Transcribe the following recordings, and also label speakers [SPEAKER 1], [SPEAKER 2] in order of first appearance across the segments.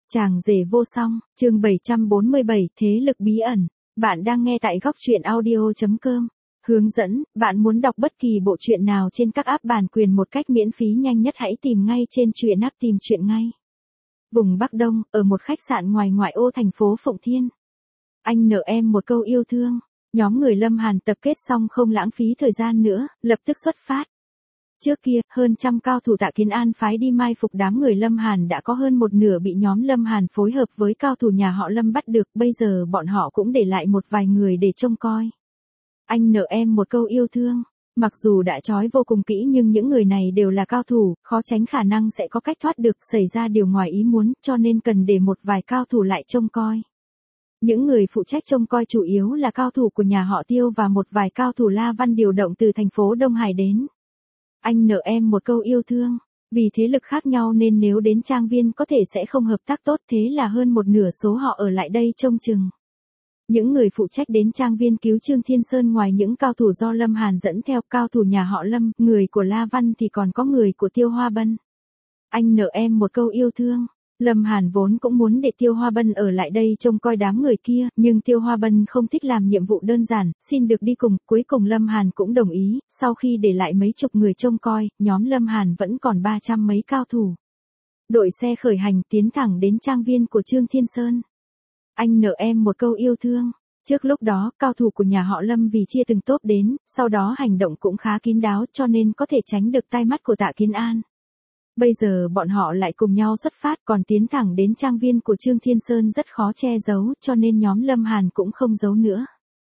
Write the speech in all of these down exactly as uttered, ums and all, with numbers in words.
[SPEAKER 1] Chàng rể vô song, chương bảy trăm bốn mươi bảy, thế lực bí ẩn. Bạn đang nghe tại góc truyện audio chấm com. Hướng dẫn, bạn muốn đọc bất kỳ bộ truyện nào trên các app bản quyền một cách miễn phí nhanh nhất hãy tìm ngay trên truyện app tìm truyện ngay. Vùng Bắc Đông, ở một khách sạn ngoài ngoại ô thành phố Phụng Thiên. Anh nợ em một câu yêu thương. Nhóm người Lâm Hàn tập kết xong không lãng phí thời gian nữa, lập tức xuất phát. Trước kia, hơn trăm cao thủ Tạ Kiến An phái đi mai phục đám người Lâm Hàn đã có hơn một nửa bị nhóm Lâm Hàn phối hợp với cao thủ nhà họ Lâm bắt được, bây giờ bọn họ cũng để lại một vài người để trông coi. Anh nợ em một câu yêu thương. Mặc dù đã trói vô cùng kỹ nhưng những người này đều là cao thủ, khó tránh khả năng sẽ có cách thoát được, xảy ra điều ngoài ý muốn, cho nên cần để một vài cao thủ lại trông coi. Những người phụ trách trông coi chủ yếu là cao thủ của nhà họ Tiêu và một vài cao thủ La Văn điều động từ thành phố Đông Hải đến. Anh nợ em một câu yêu thương. Vì thế lực khác nhau nên nếu đến trang viên có thể sẽ không hợp tác tốt, thế là hơn một nửa số họ ở lại đây trông chừng. Những người phụ trách đến trang viên cứu Trương Thiên Sơn ngoài những cao thủ do Lâm Hàn dẫn theo, cao thủ nhà họ Lâm, người của La Văn thì còn có người của Tiêu Hoa Bân. Anh nợ em một câu yêu thương. Lâm Hàn vốn cũng muốn để Tiêu Hoa Bân ở lại đây trông coi đám người kia, nhưng Tiêu Hoa Bân không thích làm nhiệm vụ đơn giản, xin được đi cùng, cuối cùng Lâm Hàn cũng đồng ý, sau khi để lại mấy chục người trông coi, nhóm Lâm Hàn vẫn còn ba trăm mấy cao thủ. Đội xe khởi hành tiến thẳng đến trang viên của Trương Thiên Sơn. Anh nợ em một câu yêu thương. Trước lúc đó, cao thủ của nhà họ Lâm vì chia từng tốp đến, sau đó hành động cũng khá kín đáo cho nên có thể tránh được tai mắt của Tạ Kiến An. Bây giờ bọn họ lại cùng nhau xuất phát còn tiến thẳng đến trang viên của Trương Thiên Sơn rất khó che giấu cho nên nhóm Lâm Hàn cũng không giấu nữa.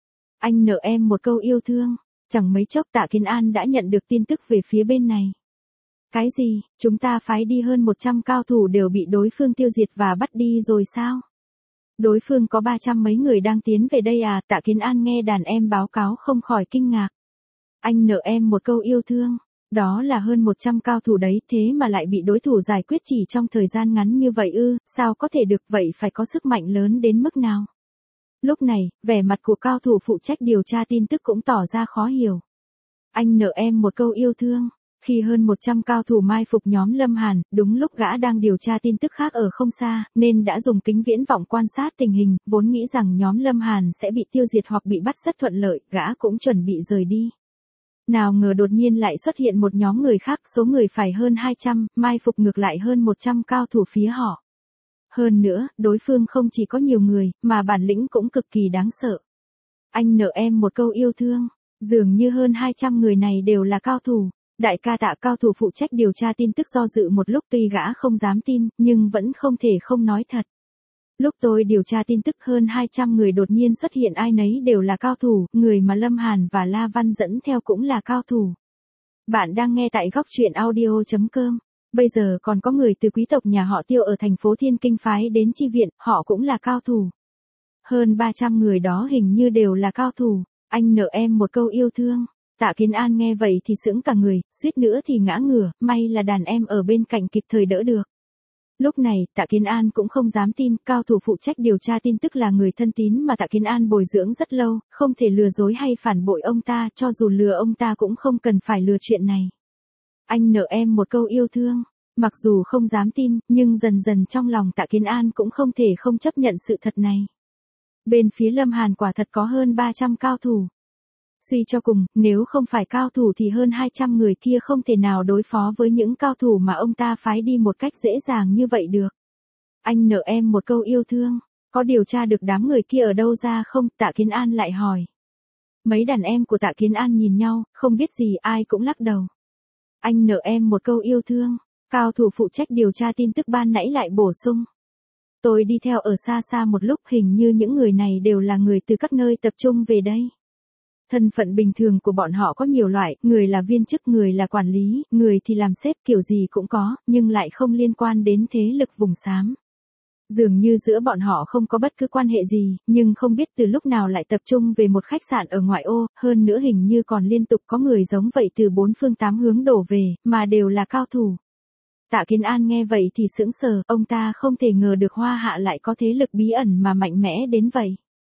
[SPEAKER 1] Anh nợ em một câu yêu thương. Chẳng mấy chốc Tạ Kiến An đã nhận được tin tức về phía bên này. Cái gì, chúng ta phái đi hơn một trăm cao thủ đều bị đối phương tiêu diệt và bắt đi rồi sao? Đối phương có ba trăm mấy người đang tiến về đây à? Tạ Kiến An nghe đàn em báo cáo không khỏi kinh ngạc. Anh nợ em một câu yêu thương. Đó là hơn một trăm cao thủ đấy, thế mà lại bị đối thủ giải quyết chỉ trong thời gian ngắn như vậy ư, sao có thể được, vậy phải có sức mạnh lớn đến mức nào? Lúc này, vẻ mặt của cao thủ phụ trách điều tra tin tức cũng tỏ ra khó hiểu. Anh nợ em một câu yêu thương. Khi hơn một trăm cao thủ mai phục nhóm Lâm Hàn, đúng lúc gã đang điều tra tin tức khác ở không xa, nên đã dùng kính viễn vọng quan sát tình hình, vốn nghĩ rằng nhóm Lâm Hàn sẽ bị tiêu diệt hoặc bị bắt rất thuận lợi, gã cũng chuẩn bị rời đi. Nào ngờ đột nhiên lại xuất hiện một nhóm người khác, số người phải hơn hai trăm, mai phục ngược lại hơn một trăm cao thủ phía họ. Hơn nữa, đối phương không chỉ có nhiều người, mà bản lĩnh cũng cực kỳ đáng sợ. Anh nợ em một câu yêu thương. Dường như hơn hai trăm người này đều là cao thủ. Đại ca Tạ, cao thủ phụ trách điều tra tin tức do dự một lúc, tuy gã không dám tin, nhưng vẫn không thể không nói thật. Lúc tôi điều tra tin tức hơn hai trăm người đột nhiên xuất hiện, ai nấy đều là cao thủ, người mà Lâm Hàn và La Văn dẫn theo cũng là cao thủ. Bạn đang nghe tại góc truyện audio chấm com. Bây giờ còn có người từ quý tộc nhà họ Tiêu ở thành phố Thiên Kinh phái đến chi viện, họ cũng là cao thủ. Hơn ba trăm người đó hình như đều là cao thủ. Anh nợ em một câu yêu thương. Tạ Kiến An nghe vậy thì sững cả người, suýt nữa thì ngã ngửa, may là đàn em ở bên cạnh kịp thời đỡ được. Lúc này, Tạ Kiến An cũng không dám tin, cao thủ phụ trách điều tra tin tức là người thân tín mà Tạ Kiến An bồi dưỡng rất lâu, không thể lừa dối hay phản bội ông ta, cho dù lừa ông ta cũng không cần phải lừa chuyện này. Anh nợ em một câu yêu thương. Mặc dù không dám tin, nhưng dần dần trong lòng Tạ Kiến An cũng không thể không chấp nhận sự thật này. Bên phía Lâm Hàn quả thật có hơn ba trăm cao thủ. Suy cho cùng, nếu không phải cao thủ thì hơn hai trăm người kia không thể nào đối phó với những cao thủ mà ông ta phái đi một cách dễ dàng như vậy được. Anh nợ em một câu yêu thương. Có điều tra được đám người kia ở đâu ra không? Tạ Kiến An lại hỏi. Mấy đàn em của Tạ Kiến An nhìn nhau, không biết gì, ai cũng lắc đầu. Anh nợ em một câu yêu thương. Cao thủ phụ trách điều tra tin tức ban nãy lại bổ sung. Tôi đi theo ở xa xa một lúc, hình như những người này đều là người từ các nơi tập trung về đây. Thân phận bình thường của bọn họ có nhiều loại, người là viên chức, người là quản lý, người thì làm sếp, kiểu gì cũng có, nhưng lại không liên quan đến thế lực vùng xám. Dường như giữa bọn họ không có bất cứ quan hệ gì, nhưng không biết từ lúc nào lại tập trung về một khách sạn ở ngoại ô, hơn nữa hình như còn liên tục có người giống vậy từ bốn phương tám hướng đổ về, mà đều là cao thủ. Tạ Kiến An nghe vậy thì sững sờ, ông ta không thể ngờ được Hoa Hạ lại có thế lực bí ẩn mà mạnh mẽ đến vậy.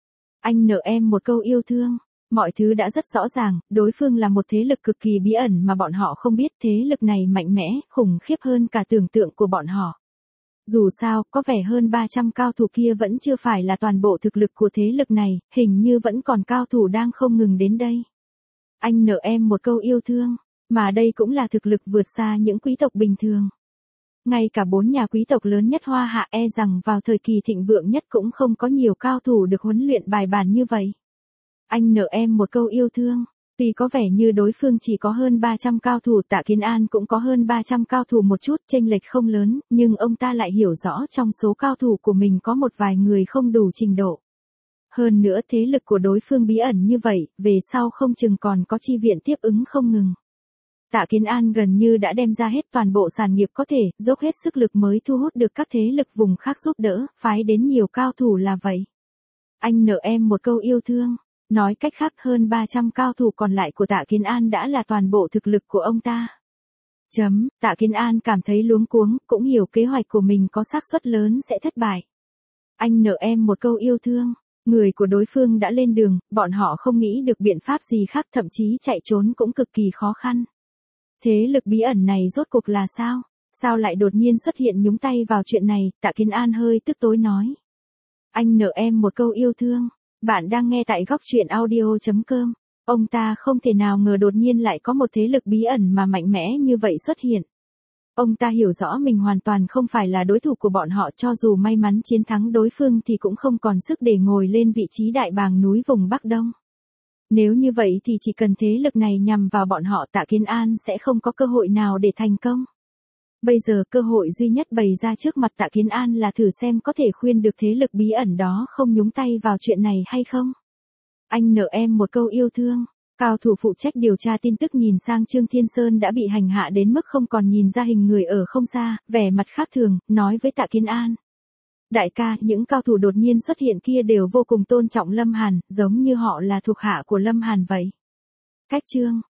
[SPEAKER 1] Anh nợ em một câu yêu thương. Mọi thứ đã rất rõ ràng, đối phương là một thế lực cực kỳ bí ẩn mà bọn họ không biết, thế lực này mạnh mẽ, khủng khiếp hơn cả tưởng tượng của bọn họ. Dù sao, có vẻ hơn ba trăm cao thủ kia vẫn chưa phải là toàn bộ thực lực của thế lực này, hình như vẫn còn cao thủ đang không ngừng đến đây. Anh nợ em một câu yêu thương, mà đây cũng là thực lực vượt xa những quý tộc bình thường. Ngay cả bốn nhà quý tộc lớn nhất Hoa Hạ e rằng vào thời kỳ thịnh vượng nhất cũng không có nhiều cao thủ được huấn luyện bài bản như vậy. Anh nợ em một câu yêu thương. Tuy có vẻ như đối phương chỉ có hơn ba trăm cao thủ, Tạ Kiến An cũng có hơn ba trăm cao thủ một chút, chênh lệch không lớn, nhưng ông ta lại hiểu rõ trong số cao thủ của mình có một vài người không đủ trình độ. Hơn nữa thế lực của đối phương bí ẩn như vậy, về sau không chừng còn có chi viện tiếp ứng không ngừng. Tạ Kiến An gần như đã đem ra hết toàn bộ sản nghiệp có thể, dốc hết sức lực mới thu hút được các thế lực vùng khác giúp đỡ, phái đến nhiều cao thủ là vậy. Anh nợ em một câu yêu thương. Nói cách khác hơn ba trăm cao thủ còn lại của Tạ Kiến An đã là toàn bộ thực lực của ông ta. Chấm, Tạ Kiến An cảm thấy luống cuống, cũng hiểu kế hoạch của mình có xác suất lớn sẽ thất bại. Anh nợ em một câu yêu thương. Người của đối phương đã lên đường, bọn họ không nghĩ được biện pháp gì khác, thậm chí chạy trốn cũng cực kỳ khó khăn. Thế lực bí ẩn này rốt cuộc là sao? Sao lại đột nhiên xuất hiện nhúng tay vào chuyện này? Tạ Kiến An hơi tức tối nói. Anh nợ em một câu yêu thương. Bạn đang nghe tại góc truyện audio chấm com. Ông ta không thể nào ngờ đột nhiên lại có một thế lực bí ẩn mà mạnh mẽ như vậy xuất hiện. Ông ta hiểu rõ mình hoàn toàn không phải là đối thủ của bọn họ, cho dù may mắn chiến thắng đối phương thì cũng không còn sức để ngồi lên vị trí đại bàng núi vùng Bắc Đông. Nếu như vậy thì chỉ cần thế lực này nhằm vào bọn họ, Tạ Kiến An sẽ không có cơ hội nào để thành công. Bây giờ cơ hội duy nhất bày ra trước mặt Tạ Kiến An là thử xem có thể khuyên được thế lực bí ẩn đó không nhúng tay vào chuyện này hay không. Anh nợ em một câu yêu thương. Cao thủ phụ trách điều tra tin tức nhìn sang Trương Thiên Sơn đã bị hành hạ đến mức không còn nhìn ra hình người ở không xa, vẻ mặt khác thường, nói với Tạ Kiến An. Đại ca, những cao thủ đột nhiên xuất hiện kia đều vô cùng tôn trọng Lâm Hàn, giống như họ là thuộc hạ của Lâm Hàn vậy. Cách chương,